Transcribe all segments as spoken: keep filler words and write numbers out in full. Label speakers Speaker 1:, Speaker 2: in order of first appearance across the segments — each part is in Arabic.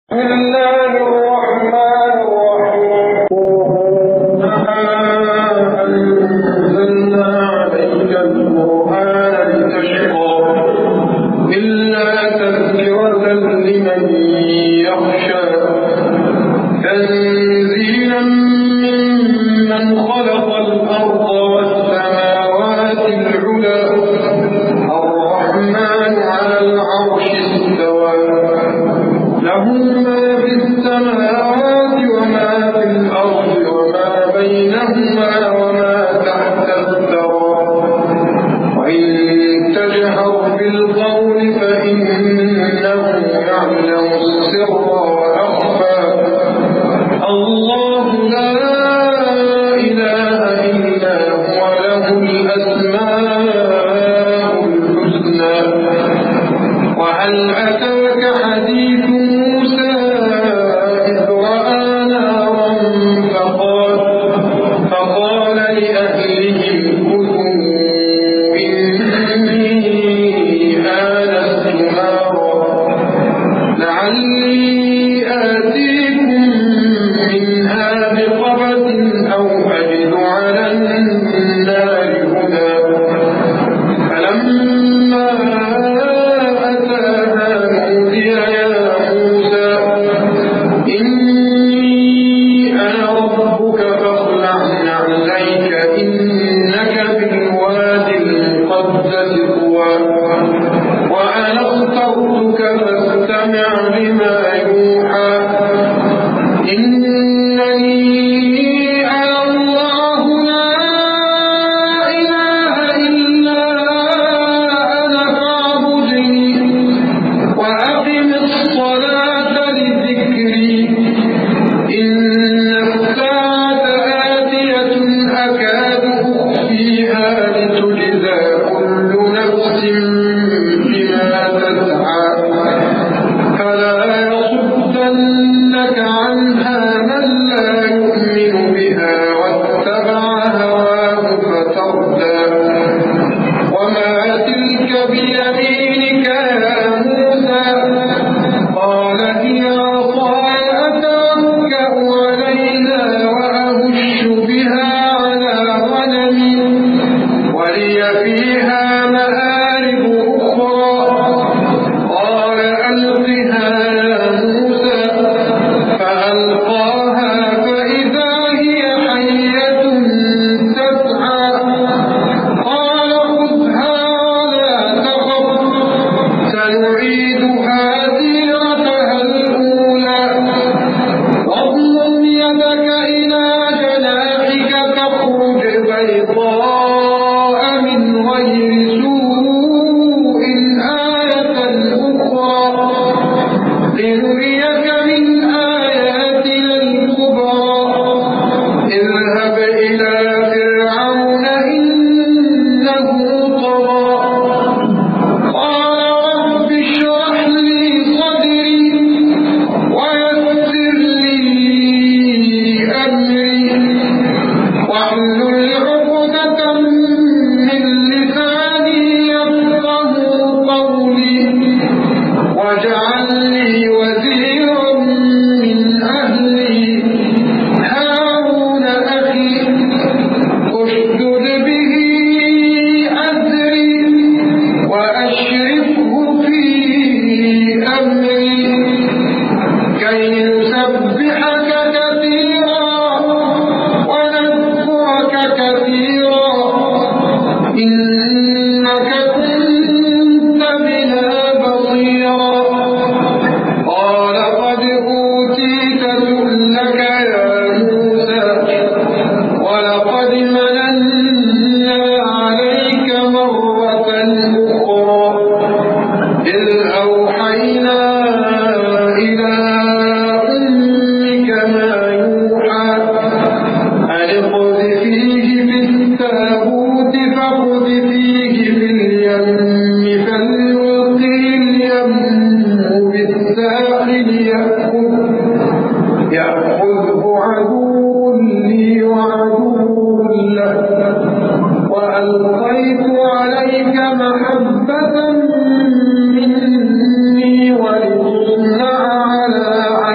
Speaker 1: محبة مني ولتصنع على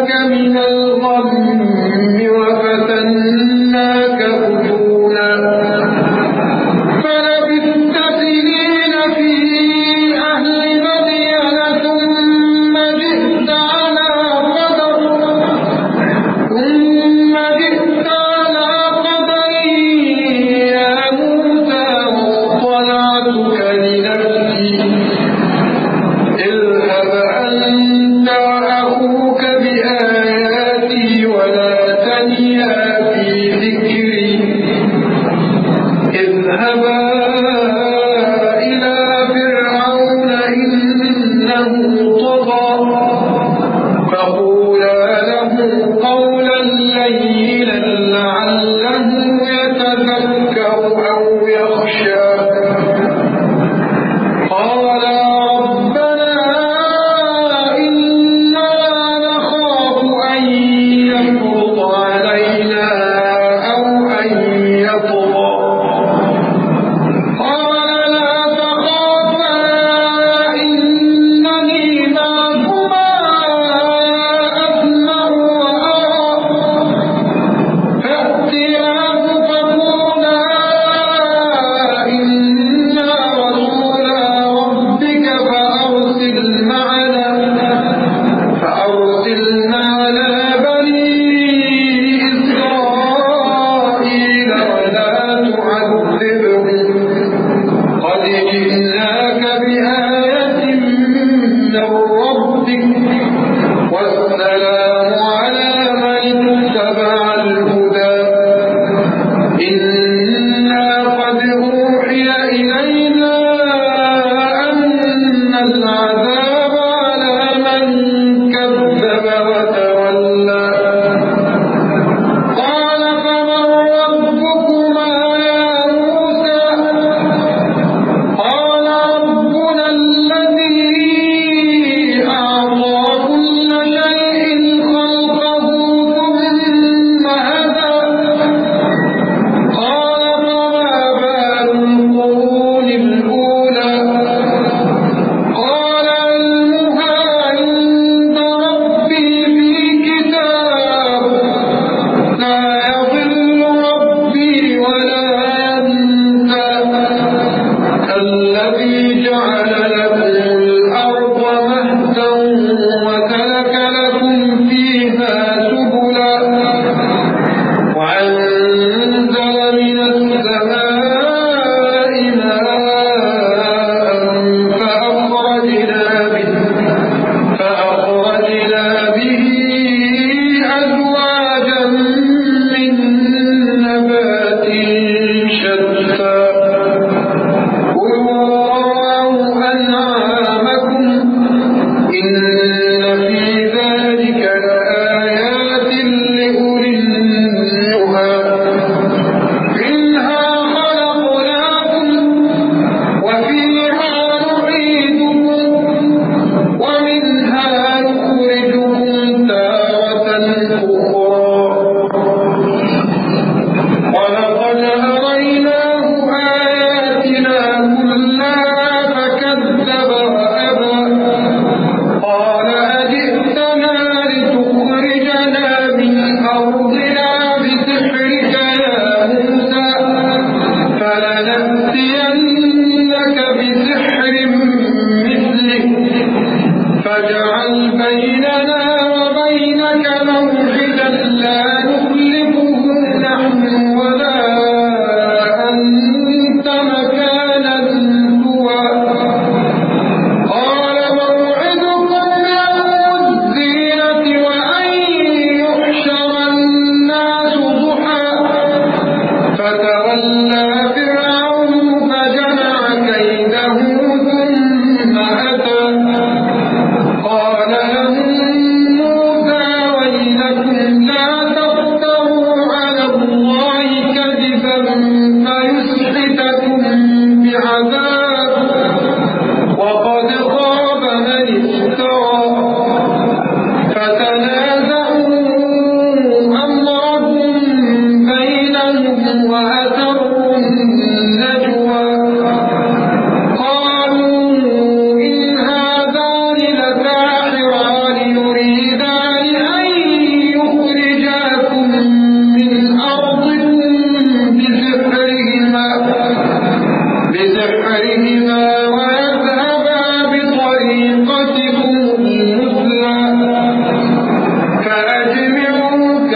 Speaker 1: يريدان أن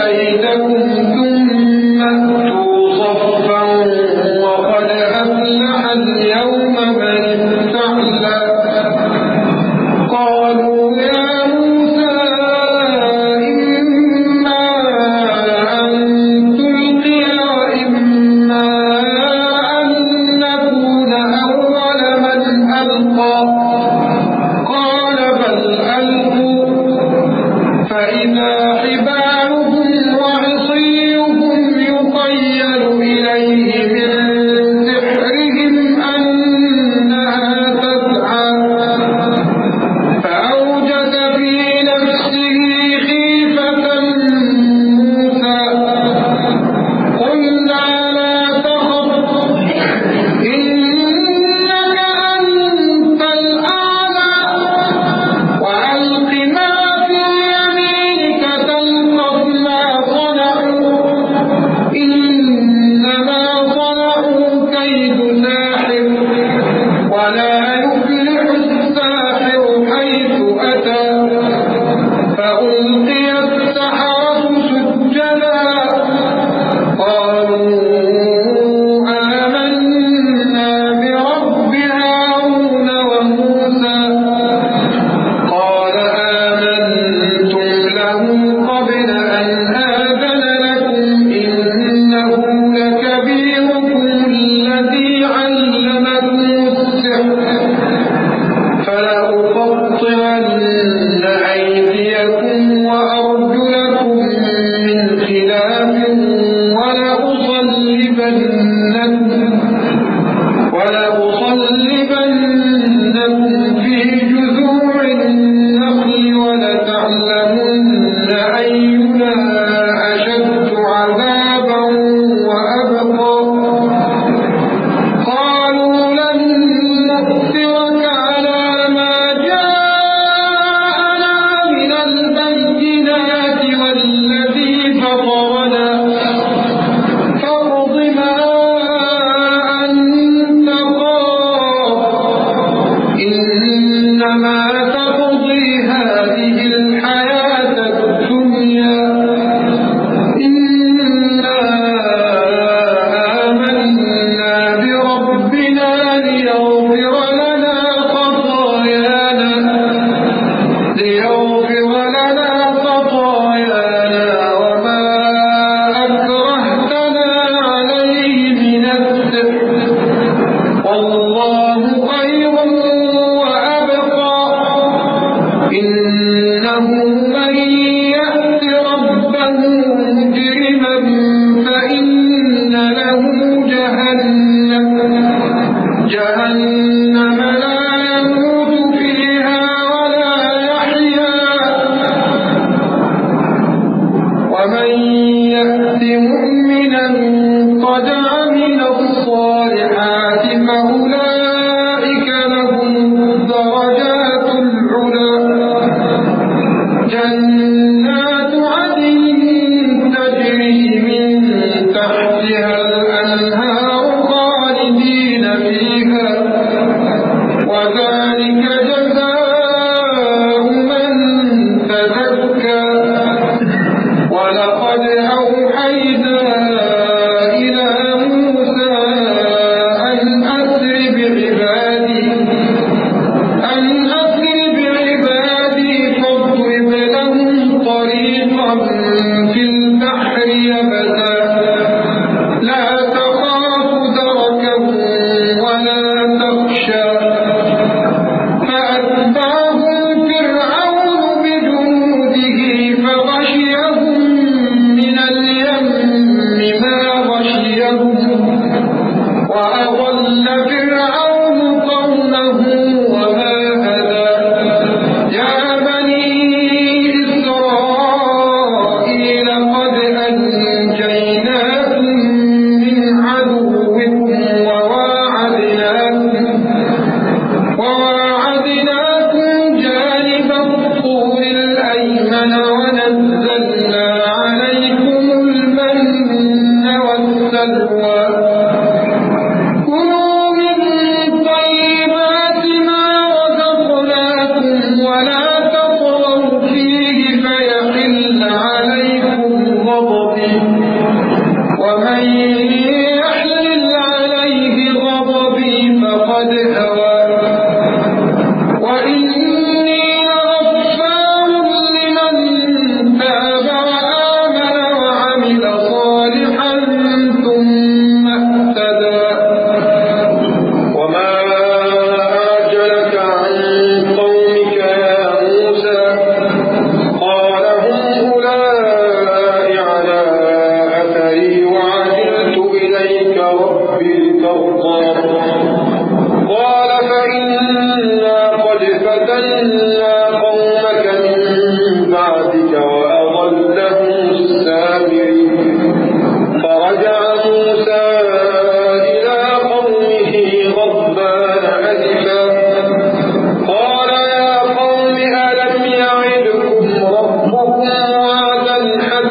Speaker 1: كيدكم ثم أتوا صفا وقد أفلح اليوم من استعلى قالوا يا موسى إما أن تلقي وإما أن نكون أول من ألقى قال بل ألقوا فإذا حبالهم وعصيهم يخيل إليه من سحرهم أنها تسعى فأوجس في نفسه خيفة موسى قلنا لا تخف إنك أنت الأعلى وألق ما في يمينك تلقف ما صنعوا إنما صنعوا كيد ساحر ولا يفلح الساحر حيث أتى فألقي السحرة سجدا قالوا آمنا برب هارون وموسى قال آمنتم له قبل أن آذن لكم إنه لكبيركم الذي علمكم السحر فلأقطعن أيديكم وأرجلكم من خلاف ولأصلبنكم ولأصلبنكم في جذوع النخل ولتعلمن أينا أشد عذابا وأبقى قالوا لن نؤثرك على ما جاءنا من البينات والذي فطرنا فاقض ما أنت قاض إنما تقضي هذه الحياة الدنيا إنا آمنا بربنا ليغفر لنا خطايانا ليغفر لنا خطايانا وما أكرهتنا عليه من السحر والله خير وأبقى إنه من يأت ربه مجرما فإن له جهنم جهنم لا يموت فيها ولا يحيا ومن يأت مؤمنا قد عمل الصالحات فأولئك لهم الدرجات العلى جنات عدن تجري من تحتها الأنهار خالدين فيها وذلك جزاء من تزكى ولقد أوحينا إلى موسى أن أسر بعبادي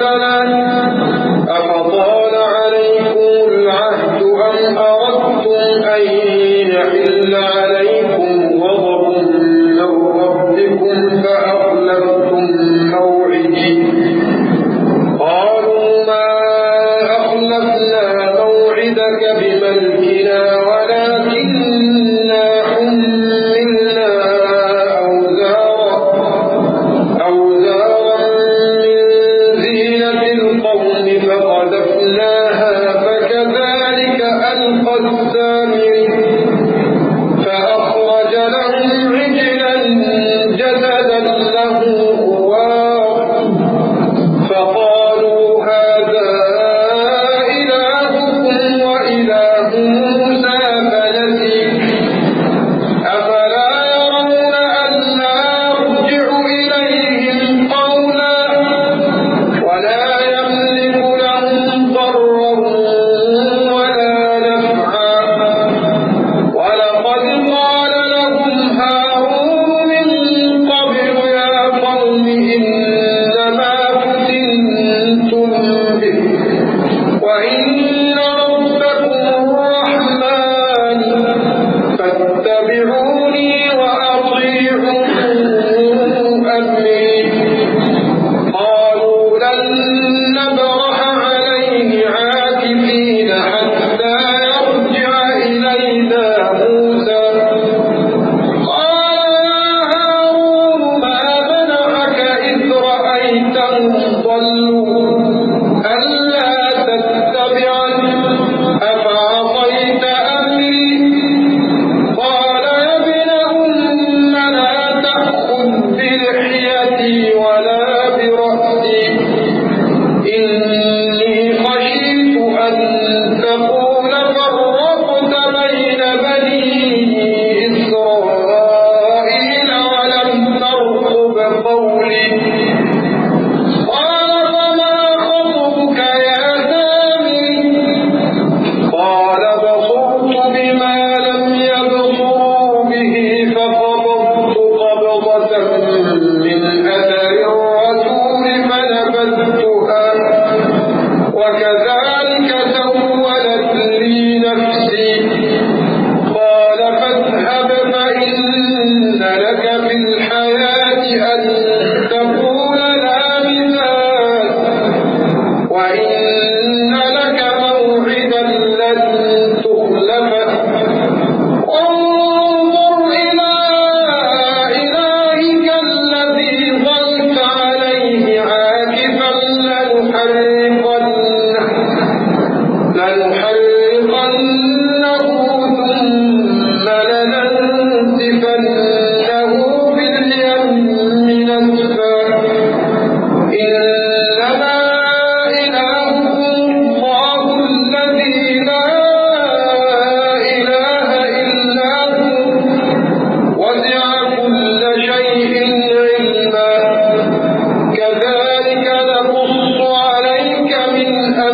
Speaker 1: مثلا أفطال عليكم العهد أم أردتم أن يحل عليكم غضب من ربكم فأخلفتم موعدي قالوا ما أخلفنا موعدك بملكنا ولكننا حملنا أوزارا أوزارا من زينة القوم فقذفناها فكذلك ألقى السامري فأخرج لهم عجلا جسدا له خوار فقالوا هذا إلهكم وإله موسى فنسي أفلا يرون ألا يرجع إليهم قولا ولا يملك لهم ضرا ولا نفعا ولقد قال لهم هارون من قبل يا قوم إنما فتنتم به وإن ربكم الرحمن فاتبعوني وأطيعوا أمري قالوا لن نبرح عليه عاكفين حتى يرجع إلينا موسى قال يا هارون ما منعك إذ رأيتهم ضلوا ألا تتبعني أفعصيت أمري قال يا ابن أم لا تأخذ بلحيتي ولا برأسي إني خشيت أن تقول فرقت بين بني إسرائيل ولم ترقب قولي قال فما خطبك يا سامري قال بصرت بما لم يبصروا به فقبضت قبضة من أثر الرسول فنبذتها وكذلك سولت لي نفسي قال فاذهب فإن لك في الحياة أن تقول لا مثال وإن لك موعدا لن تخلفه انظر إلى إلهك الذي ظلت عليه عاكفا لنحرقنه لنحرقنه ثم لننسفنه في اليم نسفا إنما إلهكم الله الذي لا إله إلا هو وسع كل شيء علما كذلك نقص عليك من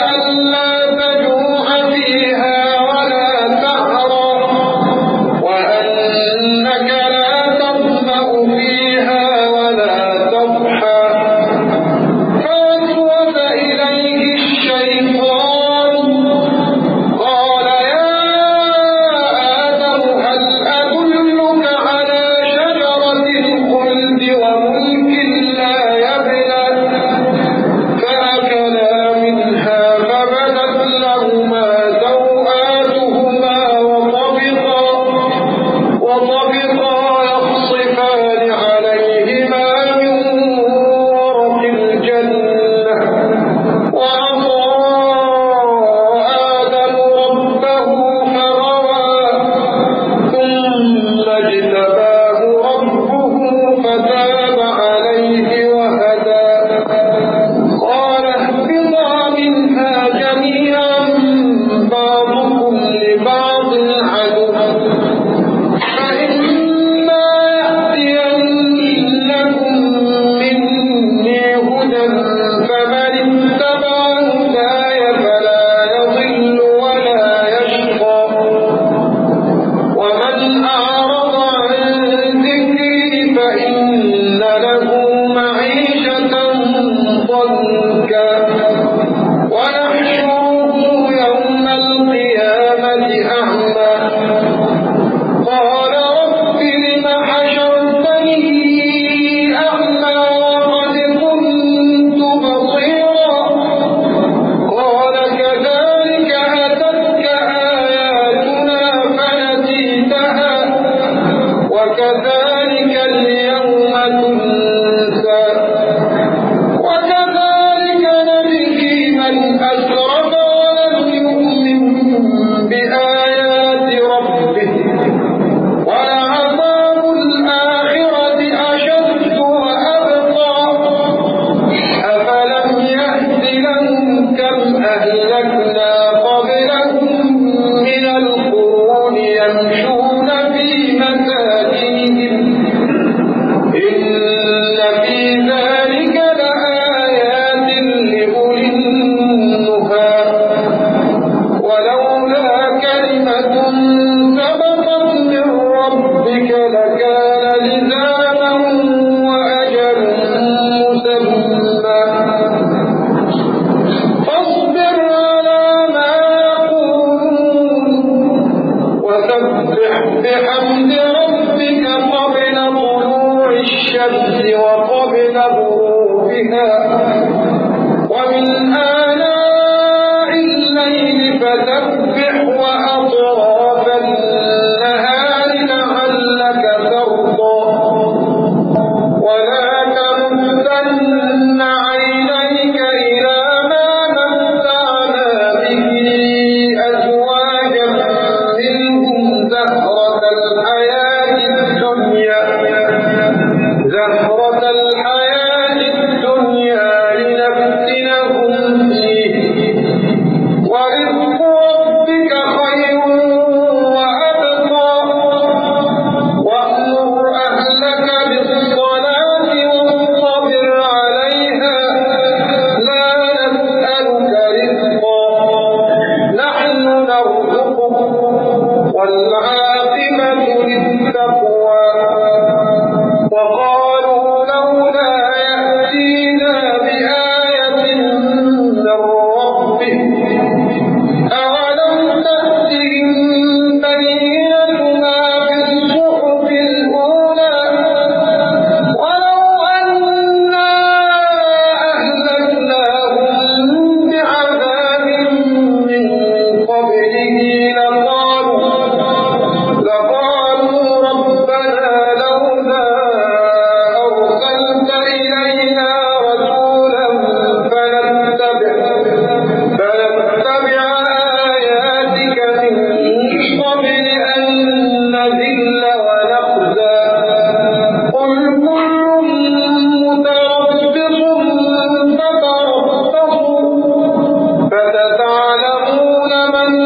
Speaker 1: فستعلمون من